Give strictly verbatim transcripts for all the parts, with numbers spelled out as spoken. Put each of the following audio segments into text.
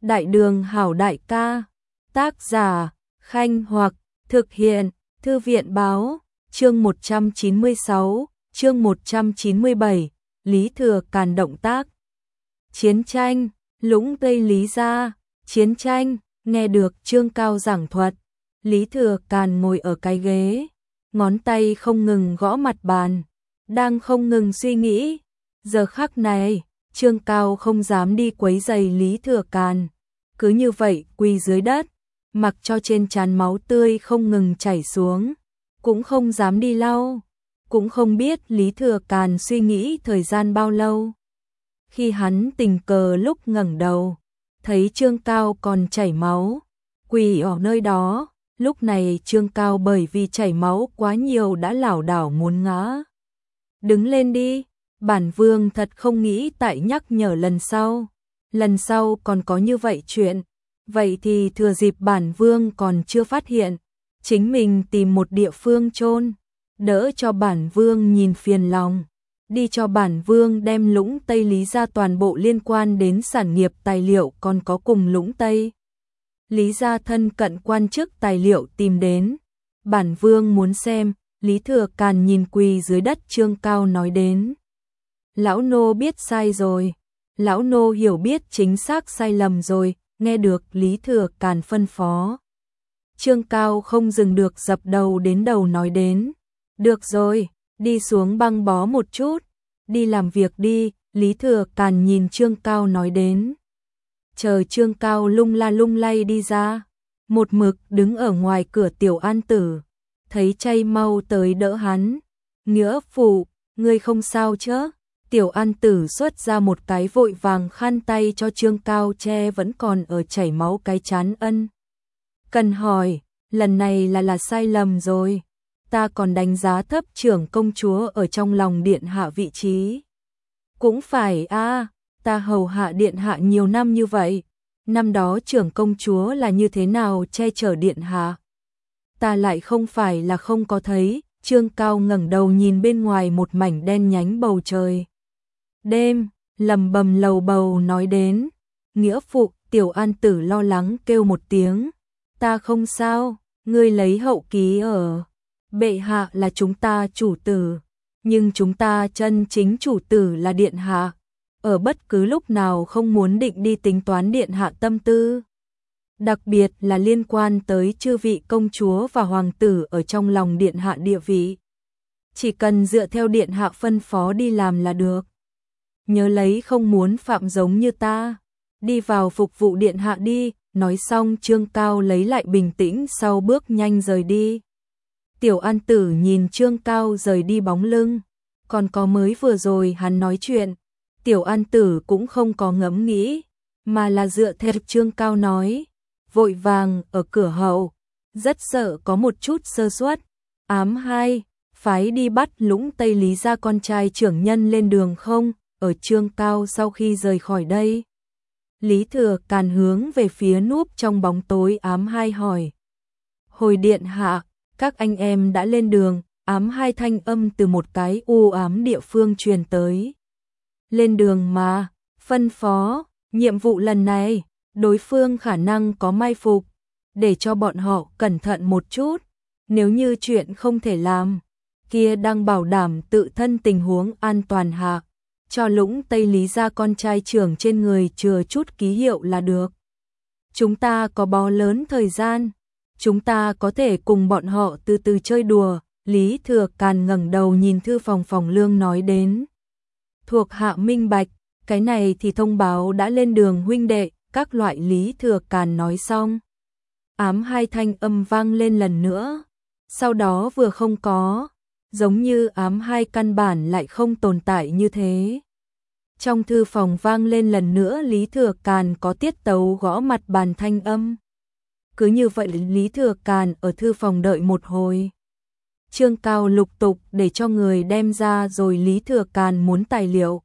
Đại đường hảo đại ca, tác giả, Khanh Hoặc, thực hiện, Thư viện báo, chương một trăm chín mươi sáu, chương một trăm chín mươi bảy, Lý Thừa Càn động tác. Chiến tranh, Lũng Tây Lý gia, chiến tranh, nghe được Trương Cao giảng thuật, Lý Thừa Càn ngồi ở cái ghế, ngón tay không ngừng gõ mặt bàn, đang không ngừng suy nghĩ. Giờ khắc này, Trương Cao không dám đi quấy rầy Lý Thừa Càn, cứ như vậy quỳ dưới đất, mặc cho trên trán máu tươi không ngừng chảy xuống, cũng không dám đi lau, cũng không biết Lý Thừa Càn suy nghĩ thời gian bao lâu. Khi hắn tình cờ lúc ngẩng đầu, thấy Trương Cao còn chảy máu, quỳ ở nơi đó, lúc này Trương Cao bởi vì chảy máu quá nhiều đã lảo đảo muốn ngã. Đứng lên đi, bản vương thật không nghĩ tại nhắc nhở lần sau, lần sau còn có như vậy chuyện, vậy thì thừa dịp bản vương còn chưa phát hiện, chính mình tìm một địa phương chôn, đỡ cho bản vương nhìn phiền lòng, đi cho bản vương đem Lũng Tây Lý gia toàn bộ liên quan đến sản nghiệp tài liệu còn có cùng Lũng Tây Lý gia thân cận quan chức tài liệu tìm đến, bản vương muốn xem. Lý Thừa Càn nhìn quỳ dưới đất Trương Cao nói đến. Lão nô biết sai rồi, lão nô hiểu biết chính xác sai lầm rồi, nghe được Lý Thừa Càn phân phó. Trương Cao không dừng được dập đầu đến đầu nói đến. Được rồi, đi xuống băng bó một chút, đi làm việc đi, Lý Thừa Càn nhìn Trương Cao nói đến. Chờ Trương Cao lung la lung lay đi ra, một mực đứng ở ngoài cửa Tiểu An Tử. Thấy chay mau tới đỡ hắn, nghĩa phụ, ngươi không sao chứ? Tiểu An Tử xuất ra một cái vội vàng khăn tay cho Trương Cao che vẫn còn ở chảy máu cái chán ân. Cần hỏi, lần này là là sai lầm rồi, ta còn đánh giá thấp trưởng công chúa ở trong lòng điện hạ vị trí. Cũng phải a, ta hầu hạ điện hạ nhiều năm như vậy, năm đó trưởng công chúa là như thế nào che chở điện hạ? Ta lại không phải là không có thấy. Trương Cao ngẩng đầu nhìn bên ngoài một mảnh đen nhánh bầu trời. Đêm, lầm bầm lầu bầu nói đến. Nghĩa phụ, Tiểu An Tử lo lắng kêu một tiếng. Ta không sao, ngươi lấy hậu ký ở. Bệ hạ là chúng ta chủ tử, nhưng chúng ta chân chính chủ tử là điện hạ. Ở bất cứ lúc nào không muốn định đi tính toán điện hạ tâm tư. Đặc biệt là liên quan tới chư vị công chúa và hoàng tử ở trong lòng điện hạ địa vị. Chỉ cần dựa theo điện hạ phân phó đi làm là được. Nhớ lấy không muốn phạm giống như ta. Đi vào phục vụ điện hạ đi. Nói xong Trương Cao lấy lại bình tĩnh sau bước nhanh rời đi. Tiểu An Tử nhìn Trương Cao rời đi bóng lưng. Còn có mới vừa rồi hắn nói chuyện. Tiểu An Tử cũng không có ngẫm nghĩ, mà là dựa theo Trương Cao nói. Vội vàng ở cửa hậu, rất sợ có một chút sơ suất. Ám hai, phái đi bắt Lũng Tây Lý gia con trai trưởng nhân lên đường không? Ở Trương Cao sau khi rời khỏi đây, Lý Thừa Càn hướng về phía núp trong bóng tối ám hai hỏi. Hồi điện hạ, các anh em đã lên đường. Ám hai thanh âm từ một cái u ám địa phương truyền tới. Lên đường mà, phân phó, nhiệm vụ lần này. Đối phương khả năng có mai phục, để cho bọn họ cẩn thận một chút, nếu như chuyện không thể làm, kia đang bảo đảm tự thân tình huống an toàn hạ, cho Lũng Tây Lý gia con trai trưởng trên người chừa chút ký hiệu là được. Chúng ta có bó lớn thời gian, chúng ta có thể cùng bọn họ từ từ chơi đùa. Lý Thừa Càn ngẩng đầu nhìn thư phòng Phòng Lương nói đến. Thuộc hạ minh bạch, cái này thì thông báo đã lên đường huynh đệ. Các loại Lý Thừa Càn nói xong, ám hai thanh âm vang lên lần nữa, sau đó vừa không có, giống như ám hai căn bản lại không tồn tại như thế. Trong thư phòng vang lên lần nữa Lý Thừa Càn có tiết tấu gõ mặt bàn thanh âm. Cứ như vậy Lý Thừa Càn ở thư phòng đợi một hồi. Trương Cao lục tục để cho người đem ra rồi Lý Thừa Càn muốn tài liệu.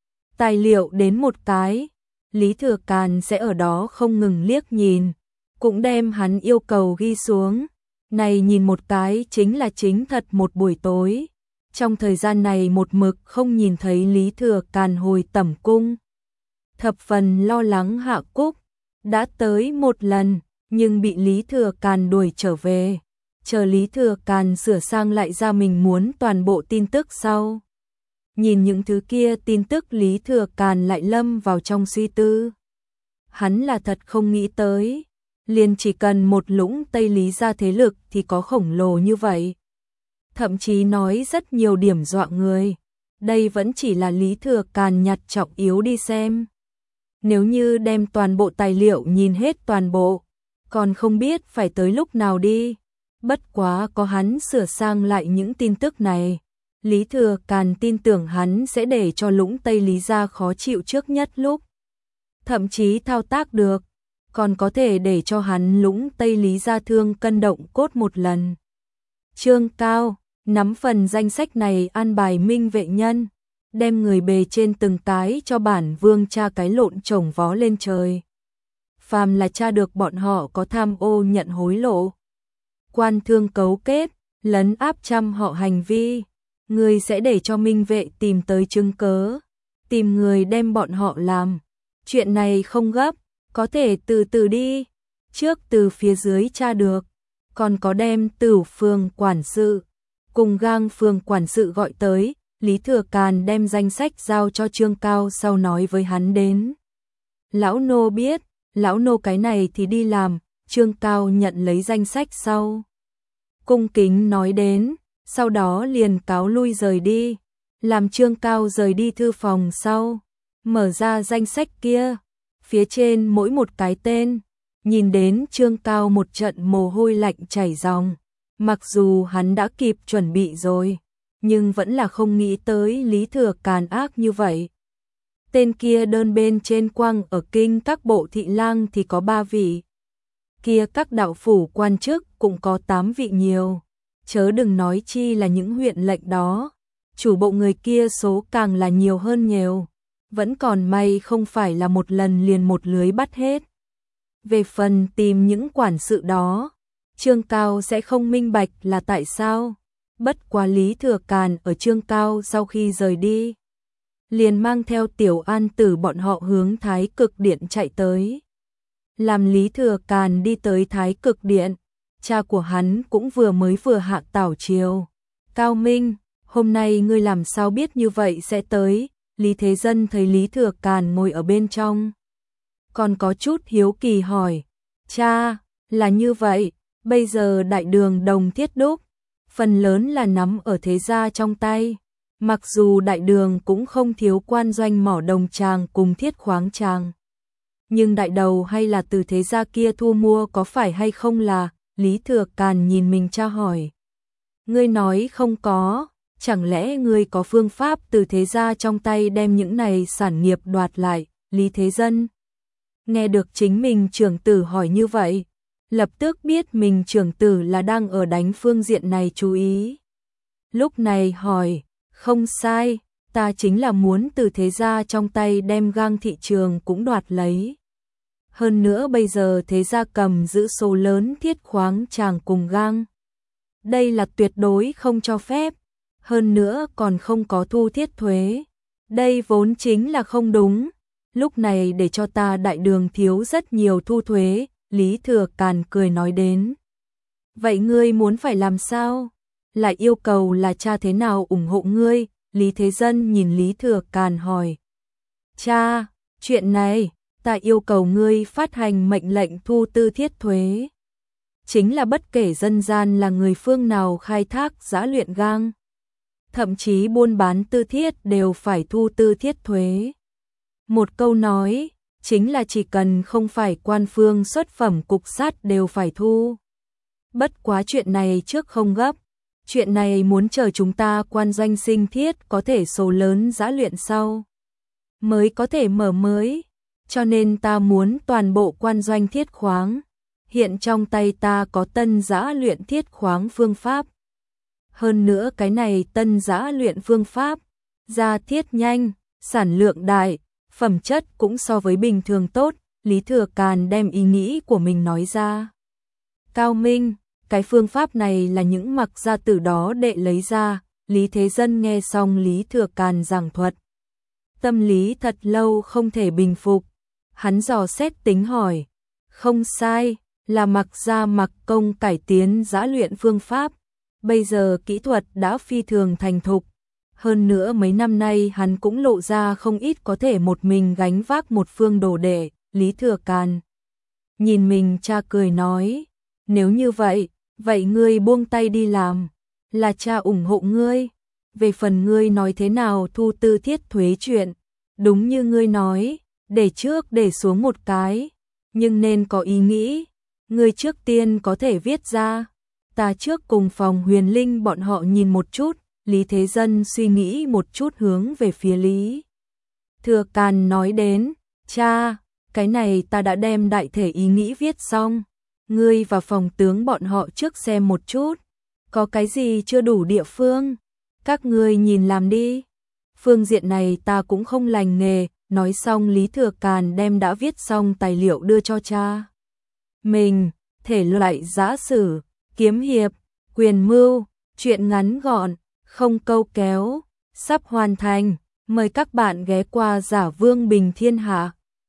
Tài liệu đến một cái. Lý Thừa Càn sẽ ở đó không ngừng liếc nhìn, cũng đem hắn yêu cầu ghi xuống. Này nhìn một cái chính là chính thật một buổi tối. Trong thời gian này một mực không nhìn thấy Lý Thừa Càn hồi tẩm cung. Thập phần lo lắng Hạ Cúc, đã tới một lần, nhưng bị Lý Thừa Càn đuổi trở về. Chờ Lý Thừa Càn sửa sang lại ra mình muốn toàn bộ tin tức sau. Nhìn những thứ kia tin tức Lý Thừa Càn lại lâm vào trong suy tư. Hắn là thật không nghĩ tới, liền chỉ cần một lũng Tây Lý gia thế lực thì có khổng lồ như vậy. Thậm chí nói rất nhiều điểm dọa người. Đây vẫn chỉ là Lý Thừa Càn nhặt trọng yếu đi xem. Nếu như đem toàn bộ tài liệu nhìn hết toàn bộ, còn không biết phải tới lúc nào đi. Bất quá có hắn sửa sang lại những tin tức này, Lý Thừa Càn tin tưởng hắn sẽ để cho lũng Tây Lý gia khó chịu trước nhất lúc. Thậm chí thao tác được, còn có thể để cho hắn lũng Tây Lý gia thương cân động cốt một lần. Trương Cao nắm phần danh sách này an bài minh vệ nhân, đem người bề trên từng cái cho bản vương tra cái lộn chồng vó lên trời. Phàm là tra được bọn họ có tham ô nhận hối lộ, quan thương cấu kết, lấn áp trăm họ hành vi, người sẽ để cho minh vệ tìm tới chứng cớ, tìm người đem bọn họ làm. Chuyện này không gấp, có thể từ từ đi, trước từ phía dưới tra được, còn có đem Tửu phường quản sự cùng Gang phường quản sự gọi tới. Lý Thừa Càn đem danh sách giao cho Trương Cao sau nói với hắn đến. Lão nô biết, lão nô cái này thì đi làm. Trương Cao nhận lấy danh sách sau, cung kính nói đến, sau đó liền cáo lui rời đi. Làm Trương Cao rời đi thư phòng sau, mở ra danh sách kia, phía trên mỗi một cái tên, nhìn đến Trương Cao một trận mồ hôi lạnh chảy ròng. Mặc dù hắn đã kịp chuẩn bị rồi, nhưng vẫn là không nghĩ tới Lý Thừa Càn ác như vậy. Tên kia đơn bên trên quang ở kinh các bộ thị lang thì có ba vị. Kia các đạo phủ quan chức cũng có tám vị nhiều. Chớ đừng nói chi là những huyện lệnh đó. Chủ bộ người kia số càng là nhiều hơn nhiều. Vẫn còn may không phải là một lần liền một lưới bắt hết. Về phần tìm những quản sự đó, Trương Cao sẽ không minh bạch là tại sao. Bất quá Lý Thừa Càn ở Trương Cao sau khi rời đi, liền mang theo Tiểu An Tử bọn họ hướng Thái Cực Điện chạy tới. Làm Lý Thừa Càn đi tới Thái Cực Điện, cha của hắn cũng vừa mới vừa hạ tảo triều. Cao Minh, hôm nay ngươi làm sao biết như vậy sẽ tới? Lý Thế Dân thấy Lý Thừa Càn ngồi ở bên trong, còn có chút hiếu kỳ hỏi. Cha, là như vậy, bây giờ đại đường Đồng Thiết Đúc, phần lớn là nắm ở thế gia trong tay. Mặc dù đại đường cũng không thiếu quan doanh mỏ đồng tràng cùng thiết khoáng tràng, nhưng đại đầu hay là từ thế gia kia thu mua có phải hay không là? Lý Thừa Càn nhìn mình cha hỏi. Ngươi nói không có, chẳng lẽ ngươi có phương pháp từ thế gia trong tay đem những này sản nghiệp đoạt lại? Lý Thế Dân nghe được chính mình trưởng tử hỏi như vậy, lập tức biết mình trưởng tử là đang ở đánh phương diện này chú ý. Lúc này hỏi, không sai, ta chính là muốn từ thế gia trong tay đem Gang thị trường cũng đoạt lấy. Hơn nữa bây giờ thế gia cầm giữ số lớn thiết khoáng tràng cùng Gang. Đây là tuyệt đối không cho phép, hơn nữa còn không có thu thiết thuế. Đây vốn chính là không đúng, lúc này để cho ta đại đường thiếu rất nhiều thu thuế. Lý Thừa Càn cười nói đến. Vậy ngươi muốn phải làm sao? Lại yêu cầu là cha thế nào ủng hộ ngươi? Lý Thế Dân nhìn Lý Thừa Càn hỏi. Cha, chuyện này, ta yêu cầu ngươi phát hành mệnh lệnh thu tư thiết thuế. Chính là bất kể dân gian là người phương nào khai thác giã luyện Gang, thậm chí buôn bán tư thiết đều phải thu tư thiết thuế. Một câu nói, chính là chỉ cần không phải quan phương xuất phẩm cục sắt đều phải thu. Bất quá chuyện này trước không gấp, chuyện này muốn chờ chúng ta quan doanh sinh thiết có thể số lớn giã luyện sau, mới có thể mở mới, cho nên ta muốn toàn bộ quan doanh thiết khoáng. Hiện trong tay ta có tân giã luyện thiết khoáng phương pháp. Hơn nữa cái này tân giã luyện phương pháp, ra thiết nhanh, sản lượng đại, phẩm chất cũng so với bình thường tốt. Lý Thừa Càn đem ý nghĩ của mình nói ra. Cao Minh, cái phương pháp này là những mặc gia tử đó đệ lấy ra. Lý Thế Dân nghe xong Lý Thừa Càn giảng thuật, tâm lý thật lâu không thể bình phục. Hắn dò xét tính hỏi, Không sai, là mặc ra mặc công cải tiến giã luyện phương pháp. Bây giờ kỹ thuật đã phi thường thành thục. Hơn nữa mấy năm nay hắn cũng lộ ra không ít có thể một mình gánh vác một phương đồ đệ. Lý Thừa Càn nhìn mình cha cười nói, nếu như vậy, vậy ngươi buông tay đi làm, là cha ủng hộ ngươi. Về phần ngươi nói thế nào thu tư thiết thuế chuyện, đúng như ngươi nói, để trước để xuống một cái, nhưng nên có ý nghĩ, ngươi trước tiên có thể viết ra. Ta trước cùng phòng Huyền Linh bọn họ nhìn một chút. Lý Thế Dân suy nghĩ một chút hướng về phía Lý Thừa Càn nói đến, cha, cái này ta đã đem đại thể ý nghĩ viết xong, ngươi và phòng tướng bọn họ trước xem một chút, có cái gì chưa đủ địa phương, các ngươi nhìn làm đi. Phương diện này ta cũng không lành nghề. Nói xong Lý Thừa Càn đem đã viết xong tài liệu đưa cho cha mình, thể loại giã sử, kiếm hiệp, quyền mưu, truyện ngắn gọn, không câu kéo, sắp hoàn thành, mời các bạn ghé qua Giả Vương Bình Thiên Hạ.